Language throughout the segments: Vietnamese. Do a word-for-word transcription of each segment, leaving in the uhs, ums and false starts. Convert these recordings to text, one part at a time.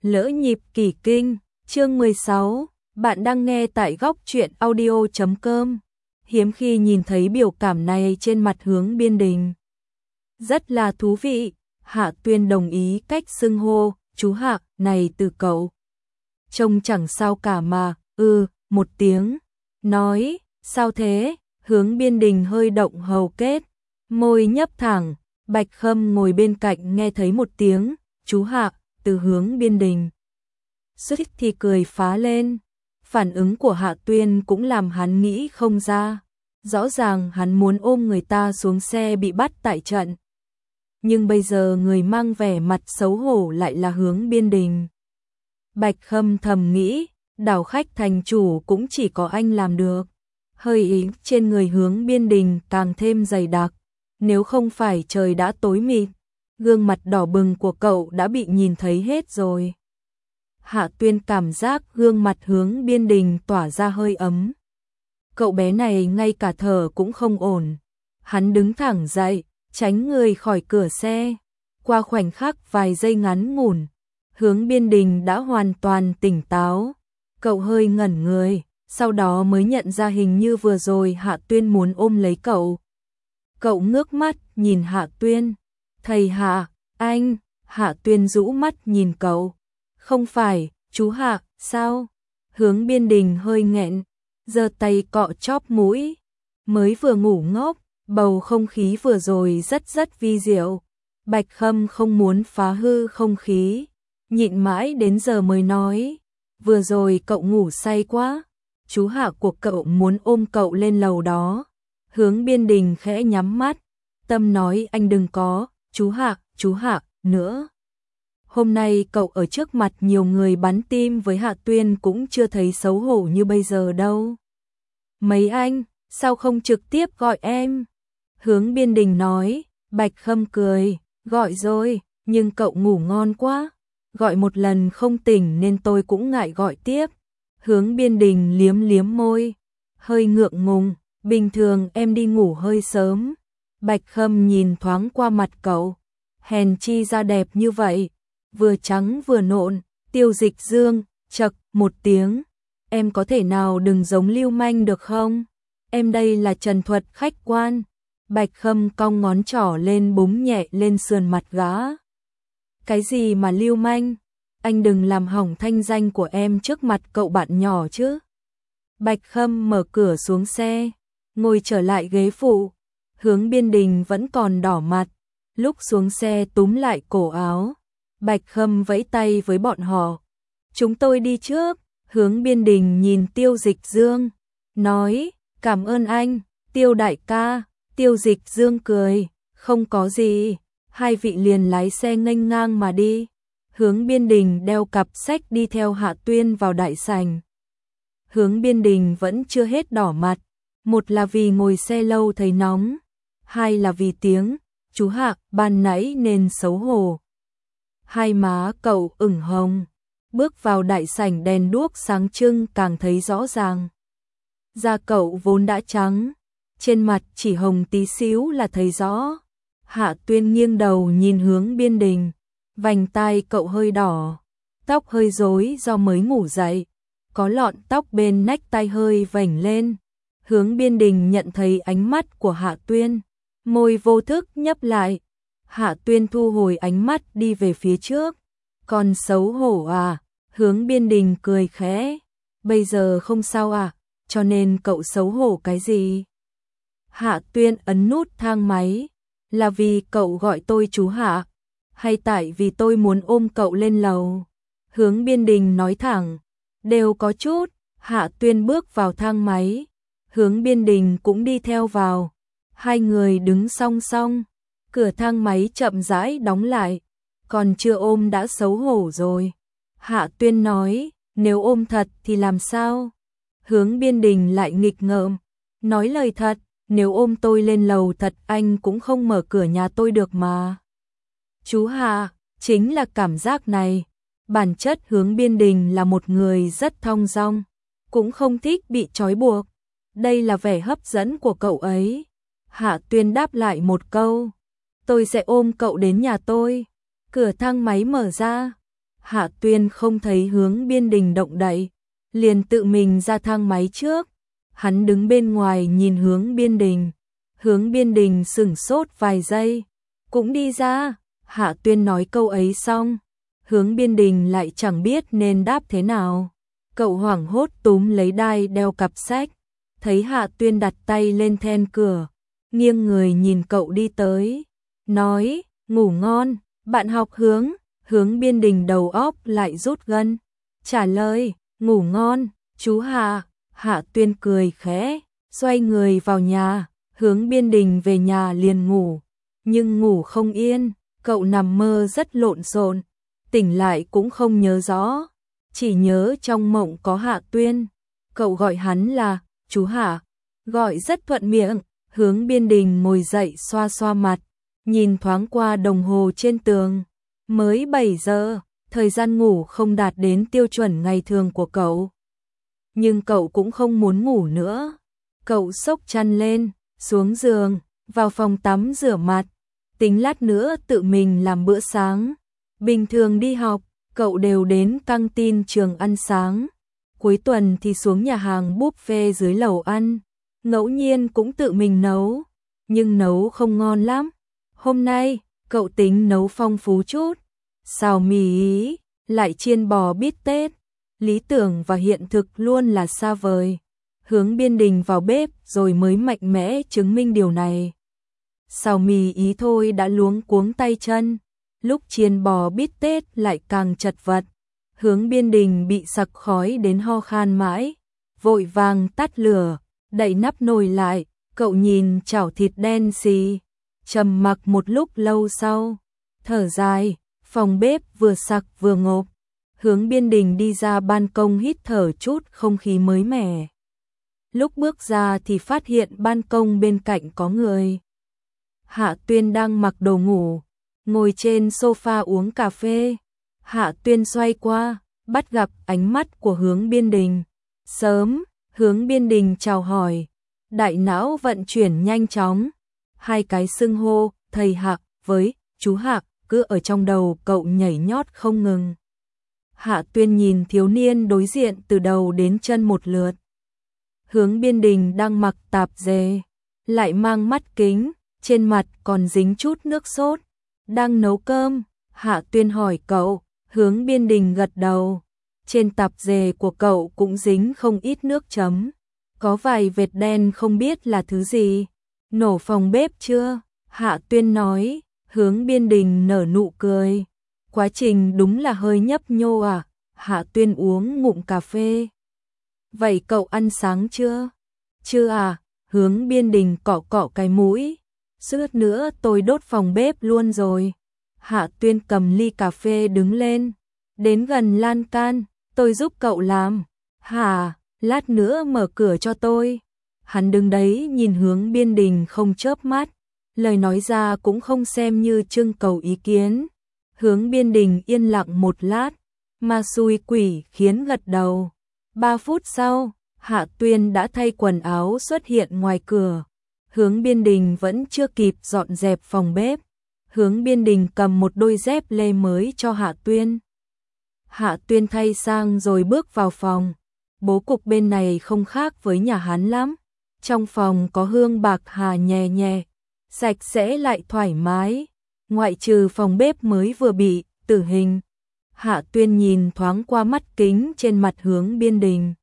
Lỡ nhịp kỳ kinh, chương mười sáu, bạn đang nghe tại góc truyện audio chấm com. Hiếm khi nhìn thấy biểu cảm này trên mặt Hướng Biên Đình. Rất là thú vị, Hạ Tuyên đồng ý cách xưng hô, chú Hạ, này từ cậu. Trông chẳng sao cả mà, ừ, một tiếng. Nói, sao thế, Hướng Biên Đình hơi động hầu kết, môi nhấp thẳng, Bạch Khâm ngồi bên cạnh nghe thấy một tiếng, chú Hạ, từ Hướng Biên Đình. Xuất thì cười phá lên, phản ứng của Hạ Tuyên cũng làm hắn nghĩ không ra. Rõ ràng hắn muốn ôm người ta xuống xe bị bắt tại trận. Nhưng bây giờ người mang vẻ mặt xấu hổ lại là Hướng Biên Đình. Bạch Khâm thầm nghĩ, đảo khách thành chủ cũng chỉ có anh làm được. Hơi ý trên người Hướng Biên Đình càng thêm dày đặc. Nếu không phải trời đã tối mịt, gương mặt đỏ bừng của cậu đã bị nhìn thấy hết rồi. Hạ Tuyên cảm giác gương mặt Hướng Biên Đình tỏa ra hơi ấm. Cậu bé này ngay cả thở cũng không ổn. Hắn đứng thẳng dậy, tránh người khỏi cửa xe. Qua khoảnh khắc vài giây ngắn ngủn, Hướng Biên Đình đã hoàn toàn tỉnh táo. Cậu hơi ngẩn người, sau đó mới nhận ra hình như vừa rồi Hạ Tuyên muốn ôm lấy cậu. Cậu ngước mắt nhìn Hạ Tuyên. Thầy Hạ, anh, Hạ Tuyên rũ mắt nhìn cậu. Không phải, chú Hạ, sao? Hướng Biên Đình hơi nghẹn, giơ tay cọ chóp mũi. Mới vừa ngủ ngốc, bầu không khí vừa rồi rất rất vi diệu. Bạch Khâm không muốn phá hư không khí, nhịn mãi đến giờ mới nói. Vừa rồi cậu ngủ say quá, chú Hạ của cậu muốn ôm cậu lên lầu đó. Hướng Biên Đình khẽ nhắm mắt, tâm nói anh đừng có, chú Hạ, chú Hạ, nữa. Hôm nay cậu ở trước mặt nhiều người bắn tim với Hạ Tuyên cũng chưa thấy xấu hổ như bây giờ đâu. Mấy anh, sao không trực tiếp gọi em? Hướng Biên Đình nói. Bạch Khâm cười, gọi rồi, nhưng cậu ngủ ngon quá. Gọi một lần không tỉnh nên tôi cũng ngại gọi tiếp. Hướng Biên Đình liếm liếm môi, hơi ngượng ngùng, bình thường em đi ngủ hơi sớm. Bạch Khâm nhìn thoáng qua mặt cậu, hèn chi da đẹp như vậy, vừa trắng vừa nộn. Tiêu Dịch Dương, chậc một tiếng, em có thể nào đừng giống lưu manh được không? Em đây là trần thuật khách quan. Bạch Khâm cong ngón trỏ lên búng nhẹ lên sườn mặt gã. Cái gì mà lưu manh? Anh đừng làm hỏng thanh danh của em trước mặt cậu bạn nhỏ chứ. Bạch Khâm mở cửa xuống xe, ngồi trở lại ghế phụ. Hướng Biên Đình vẫn còn đỏ mặt, lúc xuống xe túm lại cổ áo. Bạch Khâm vẫy tay với bọn họ. Chúng tôi đi trước. Hướng Biên Đình nhìn Tiêu Dịch Dương, nói, cảm ơn anh, Tiêu đại ca. Tiêu Dịch Dương cười, không có gì. Hai vị liền lái xe nghênh ngang mà đi. Hướng Biên Đình đeo cặp sách đi theo Hạ Tuyên vào đại sảnh. Hướng Biên Đình vẫn chưa hết đỏ mặt. Một là vì ngồi xe lâu thấy nóng, hai là vì tiếng chú Hạ ban nãy nên xấu hổ. Hai má cậu ửng hồng, bước vào đại sảnh đèn đuốc sáng trưng càng thấy rõ ràng. Da cậu vốn đã trắng, trên mặt chỉ hồng tí xíu là thấy rõ. Hạ Tuyên nghiêng đầu nhìn Hướng Biên Đình, vành tai cậu hơi đỏ, tóc hơi rối do mới ngủ dậy, có lọn tóc bên nách tai hơi vểnh lên. Hướng Biên Đình nhận thấy ánh mắt của Hạ Tuyên, môi vô thức nhấp lại. Hạ Tuyên thu hồi ánh mắt đi về phía trước. Còn xấu hổ à? Hướng Biên Đình cười khẽ. Bây giờ không sao à? Cho nên cậu xấu hổ cái gì? Hạ Tuyên ấn nút thang máy. Là vì cậu gọi tôi chú Hạ, hay tại vì tôi muốn ôm cậu lên lầu? Hướng Biên Đình nói thẳng. Đều có chút. Hạ Tuyên bước vào thang máy, Hướng Biên Đình cũng đi theo vào. Hai người đứng song song. Cửa thang máy chậm rãi đóng lại. Còn chưa ôm đã xấu hổ rồi. Hạ Tuyên nói, nếu ôm thật thì làm sao? Hướng Biên Đình lại nghịch ngợm, nói lời thật, nếu ôm tôi lên lầu thật anh cũng không mở cửa nhà tôi được mà. Chú Hạ, chính là cảm giác này. Bản chất Hướng Biên Đình là một người rất thong dong, cũng không thích bị trói buộc. Đây là vẻ hấp dẫn của cậu ấy. Hạ Tuyên đáp lại một câu, tôi sẽ ôm cậu đến nhà tôi. Cửa thang máy mở ra, Hạ Tuyên không thấy Hướng Biên Đình động đậy, liền tự mình ra thang máy trước. Hắn đứng bên ngoài nhìn Hướng Biên Đình. Hướng Biên Đình sửng sốt vài giây, cũng đi ra. Hạ Tuyên nói câu ấy xong, Hướng Biên Đình lại chẳng biết nên đáp thế nào. Cậu hoảng hốt túm lấy đai đeo cặp sách, thấy Hạ Tuyên đặt tay lên then cửa, nghiêng người nhìn cậu đi tới, nói, ngủ ngon, bạn học Hướng. Hướng Biên Đình đầu óc lại rút gân, trả lời, ngủ ngon, chú Hạ. Hạ Tuyên cười khẽ, xoay người vào nhà. Hướng Biên Đình về nhà liền ngủ, nhưng ngủ không yên, cậu nằm mơ rất lộn xộn, tỉnh lại cũng không nhớ rõ, chỉ nhớ trong mộng có Hạ Tuyên. Cậu gọi hắn là chú Hạ, gọi rất thuận miệng. Hướng Biên Đình ngồi dậy xoa xoa mặt, nhìn thoáng qua đồng hồ trên tường, mới bảy giờ, thời gian ngủ không đạt đến tiêu chuẩn ngày thường của cậu. Nhưng cậu cũng không muốn ngủ nữa, cậu xốc chăn lên, xuống giường, vào phòng tắm rửa mặt, tính lát nữa tự mình làm bữa sáng. Bình thường đi học, cậu đều đến căng tin trường ăn sáng, cuối tuần thì xuống nhà hàng buffet dưới lầu ăn, ngẫu nhiên cũng tự mình nấu, nhưng nấu không ngon lắm. Hôm nay, cậu tính nấu phong phú chút, xào mì Ý, lại chiên bò bít tết. Lý tưởng và hiện thực luôn là xa vời. Hướng Biên Đình vào bếp rồi mới mạnh mẽ chứng minh điều này. Xào mì Ý thôi đã luống cuống tay chân, lúc chiên bò bít tết lại càng chật vật. Hướng Biên Đình bị sặc khói đến ho khan mãi, vội vàng tắt lửa, đậy nắp nồi lại. Cậu nhìn chảo thịt đen xì, trầm mặc một lúc lâu sau, thở dài. Phòng bếp vừa sặc vừa ngộp. Hướng Biên Đình đi ra ban công hít thở chút không khí mới mẻ. Lúc bước ra thì phát hiện ban công bên cạnh có người. Hạ Tuyên đang mặc đồ ngủ, ngồi trên sofa uống cà phê. Hạ Tuyên xoay qua, bắt gặp ánh mắt của Hướng Biên Đình. Sớm, Hướng Biên Đình chào hỏi, đại não vận chuyển nhanh chóng. Hai cái xưng hô, thầy Hạ với chú Hạ, cứ ở trong đầu cậu nhảy nhót không ngừng. Hạ Tuyên nhìn thiếu niên đối diện từ đầu đến chân một lượt. Hướng Biên Đình đang mặc tạp dề, lại mang mắt kính, trên mặt còn dính chút nước sốt. Đang nấu cơm, Hạ Tuyên hỏi cậu. Hướng Biên Đình gật đầu. Trên tạp dề của cậu cũng dính không ít nước chấm, có vài vệt đen không biết là thứ gì. Nổ phòng bếp chưa? Hạ Tuyên nói. Hướng Biên Đình nở nụ cười. Quá trình đúng là hơi nhấp nhô à? Hạ Tuyên uống ngụm cà phê. Vậy cậu ăn sáng chưa? Chưa à? Hướng Biên Đình cọ cọ cái mũi. Suýt nữa tôi đốt phòng bếp luôn rồi. Hạ Tuyên cầm ly cà phê đứng lên, đến gần lan can. Tôi giúp cậu làm. Hả? Lát nữa mở cửa cho tôi. Hắn đứng đấy nhìn Hướng Biên Đình không chớp mắt, lời nói ra cũng không xem như trưng cầu ý kiến. Hướng Biên Đình yên lặng một lát, mà xui quỷ khiến gật đầu. Ba phút sau, Hạ Tuyên đã thay quần áo xuất hiện ngoài cửa. Hướng Biên Đình vẫn chưa kịp dọn dẹp phòng bếp. Hướng Biên Đình cầm một đôi dép lê mới cho Hạ Tuyên. Hạ Tuyên thay sang rồi bước vào phòng. Bố cục bên này không khác với nhà hắn lắm. Trong phòng có hương bạc hà nhẹ nhẹ, sạch sẽ lại thoải mái. Ngoại trừ phòng bếp mới vừa bị tử hình. Hạ Tuyên nhìn thoáng qua mắt kính trên mặt Hướng Biên Đình,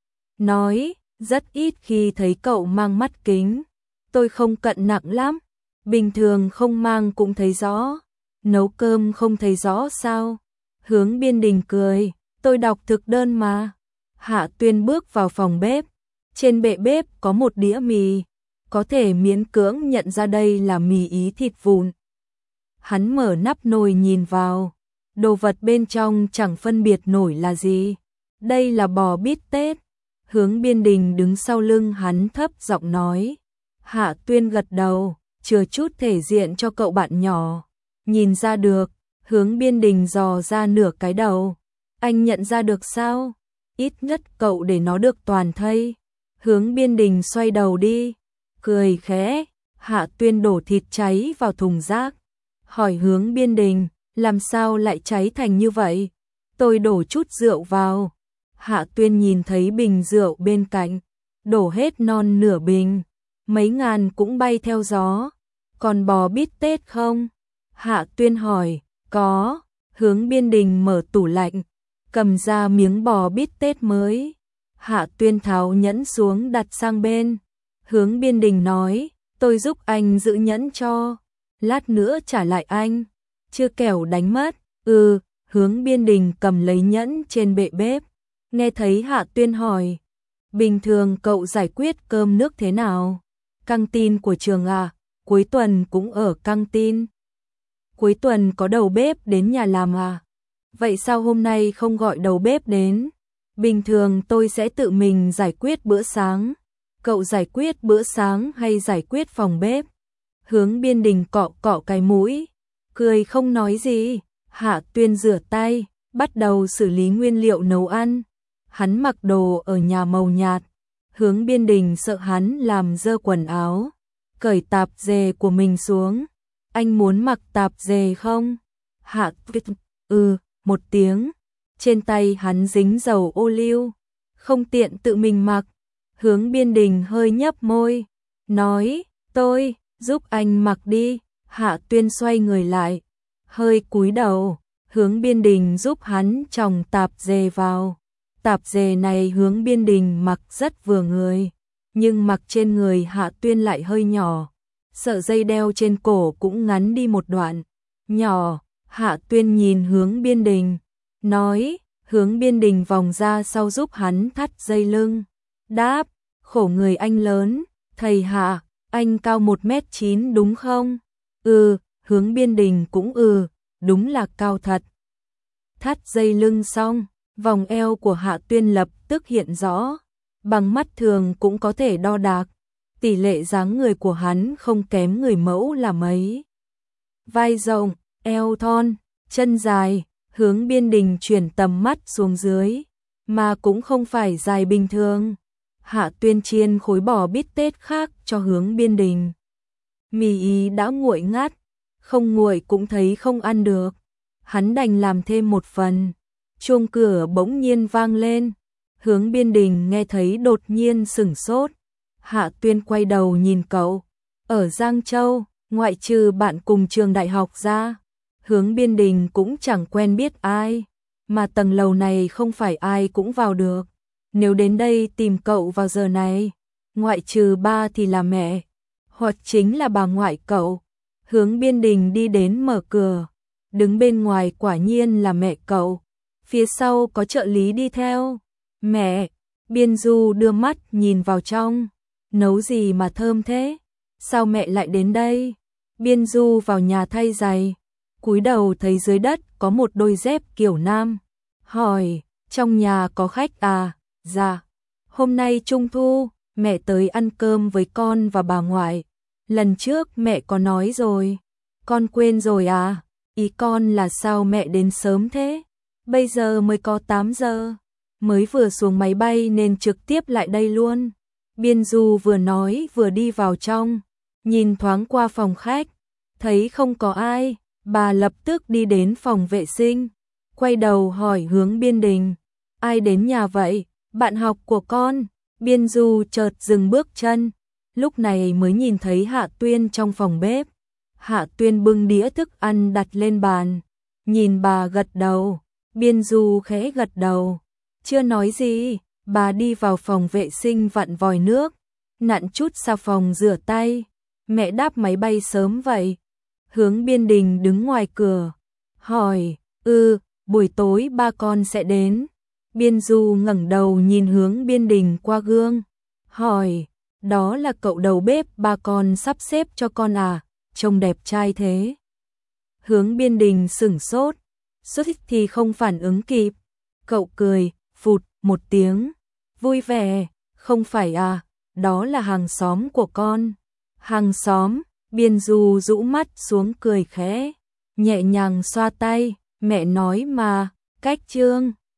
nói, rất ít khi thấy cậu mang mắt kính. Tôi không cận nặng lắm, bình thường không mang cũng thấy rõ. Nấu cơm không thấy rõ sao? Hướng Biên Đình cười, tôi đọc thực đơn mà. Hạ Tuyên bước vào phòng bếp. Trên bệ bếp có một đĩa mì, có thể miễn cưỡng nhận ra đây là mì Ý thịt vụn. Hắn mở nắp nồi nhìn vào, đồ vật bên trong chẳng phân biệt nổi là gì. Đây là bò bít tết. Hướng Biên Đình đứng sau lưng hắn thấp giọng nói. Hạ Tuyên gật đầu, chừa chút thể diện cho cậu bạn nhỏ. Nhìn ra được. Hướng Biên Đình dò ra nửa cái đầu. Anh nhận ra được sao? Ít nhất cậu để nó được toàn thây. Hướng Biên Đình xoay đầu đi, cười khẽ. Hạ Tuyên đổ thịt cháy vào thùng rác, hỏi Hướng Biên Đình, làm sao lại cháy thành như vậy? tôi đổ chút rượu vào. Hạ Tuyên nhìn thấy bình rượu bên cạnh, đổ hết non nửa bình, mấy ngàn cũng bay theo gió. Còn bò bít tết không? Hạ Tuyên hỏi. Có. Hướng Biên Đình mở tủ lạnh, cầm ra miếng bò bít tết mới. Hạ Tuyên tháo nhẫn xuống đặt sang bên. Hướng Biên Đình nói, tôi giúp anh giữ nhẫn cho, lát nữa trả lại anh, chưa kẻo đánh mất. Ừ. Hướng Biên Đình cầm lấy nhẫn trên bệ bếp, nghe thấy Hạ Tuyên hỏi, bình thường cậu giải quyết cơm nước thế nào? Căng tin của trường à? Cuối tuần cũng ở căng tin. Cuối tuần có đầu bếp đến nhà làm à? Vậy sao hôm nay không gọi đầu bếp đến? Bình thường tôi sẽ tự mình giải quyết bữa sáng. Cậu giải quyết bữa sáng hay giải quyết phòng bếp? Hướng Biên Đình cọ cọ cái mũi, cười không nói gì. Hạ Tuyên rửa tay, bắt đầu xử lý nguyên liệu nấu ăn. Hắn mặc đồ ở nhà màu nhạt. Hướng Biên Đình sợ hắn làm dơ quần áo, cởi tạp dề của mình xuống. Anh muốn mặc tạp dề không? Hạ Tuyên ừ một tiếng. Trên tay hắn dính dầu ô liu, không tiện tự mình mặc. Hướng Biên Đình hơi nhấp môi, nói, tôi giúp anh mặc đi. Hạ Tuyên xoay người lại, hơi cúi đầu. Hướng Biên Đình giúp hắn chồng tạp dề vào. Tạp dề này Hướng Biên Đình mặc rất vừa người, nhưng mặc trên người Hạ Tuyên lại hơi nhỏ. Sợi dây đeo trên cổ cũng ngắn đi một đoạn, nhỏ. Hạ Tuyên nhìn Hướng Biên Đình, nói. Hướng Biên Đình vòng ra sau giúp hắn thắt dây lưng, đáp, khổ người anh lớn. Thầy Hạ, anh cao một mét chín đúng không? Ừ. Hướng Biên Đình cũng ừ, đúng là cao thật. Thắt dây lưng xong, vòng eo của Hạ Tuyên lập tức hiện rõ, bằng mắt thường cũng có thể đo đạc. Tỷ lệ dáng người của hắn không kém người mẫu là mấy. Vai rộng, eo thon, chân dài. Hướng Biên Đình chuyển tầm mắt xuống dưới, mà cũng không phải dài bình thường. Hạ Tuyên chiên khối bò bít tết khác cho Hướng Biên Đình. Mì ý đã nguội ngắt, không nguội cũng thấy không ăn được. Hắn đành làm thêm một phần. Chuông cửa bỗng nhiên vang lên. Hướng Biên Đình nghe thấy đột nhiên sửng sốt. Hạ Tuyên quay đầu nhìn cậu. Ở Giang Châu, ngoại trừ bạn cùng trường đại học ra, Hướng Biên Đình cũng chẳng quen biết ai. Mà tầng lầu này không phải ai cũng vào được. Nếu đến đây tìm cậu vào giờ này, ngoại trừ ba thì là mẹ, hoặc chính là bà ngoại cậu. Hướng Biên Đình đi đến mở cửa. Đứng bên ngoài quả nhiên là mẹ cậu. Phía sau có trợ lý đi theo. Mẹ. Biên Du đưa mắt nhìn vào trong. Nấu gì mà thơm thế? Sao mẹ lại đến đây? Biên Du vào nhà thay giày, cúi đầu thấy dưới đất có một đôi dép kiểu nam. Hỏi, trong nhà có khách à? Dạ. Hôm nay Trung thu, mẹ tới ăn cơm với con và bà ngoại. Lần trước mẹ có nói rồi. Con quên rồi à? Ý con là sao mẹ đến sớm thế? Bây giờ mới có tám giờ. Mới vừa xuống máy bay nên trực tiếp lại đây luôn. Biên Du vừa nói vừa đi vào trong. Nhìn thoáng qua phòng khách, thấy không có ai. Bà lập tức đi đến phòng vệ sinh, quay đầu hỏi Hướng Biên Đình. Ai đến nhà vậy? Bạn học của con. Biên Du chợt dừng bước chân, lúc này mới nhìn thấy Hạ Tuyên trong phòng bếp. Hạ Tuyên bưng đĩa thức ăn đặt lên bàn, nhìn bà gật đầu. Biên Du khẽ gật đầu, chưa nói gì. Bà đi vào phòng vệ sinh vặn vòi nước, nặn chút xà phòng rửa tay. Mẹ đáp máy bay sớm vậy? Hướng Biên Đình đứng ngoài cửa, hỏi. Ừ, buổi tối ba con sẽ đến. Biên Du ngẩng đầu nhìn Hướng Biên Đình qua gương, hỏi. Đó là cậu đầu bếp ba con sắp xếp cho con à? Trông đẹp trai thế. Hướng Biên Đình sửng sốt, suýt thì không phản ứng kịp. Cậu cười, phụt một tiếng, vui vẻ. Không phải à, đó là hàng xóm của con. Hàng xóm? Biên Du rũ mắt xuống cười khẽ, nhẹ nhàng xoa tay. Mẹ nói mà, cách Trương.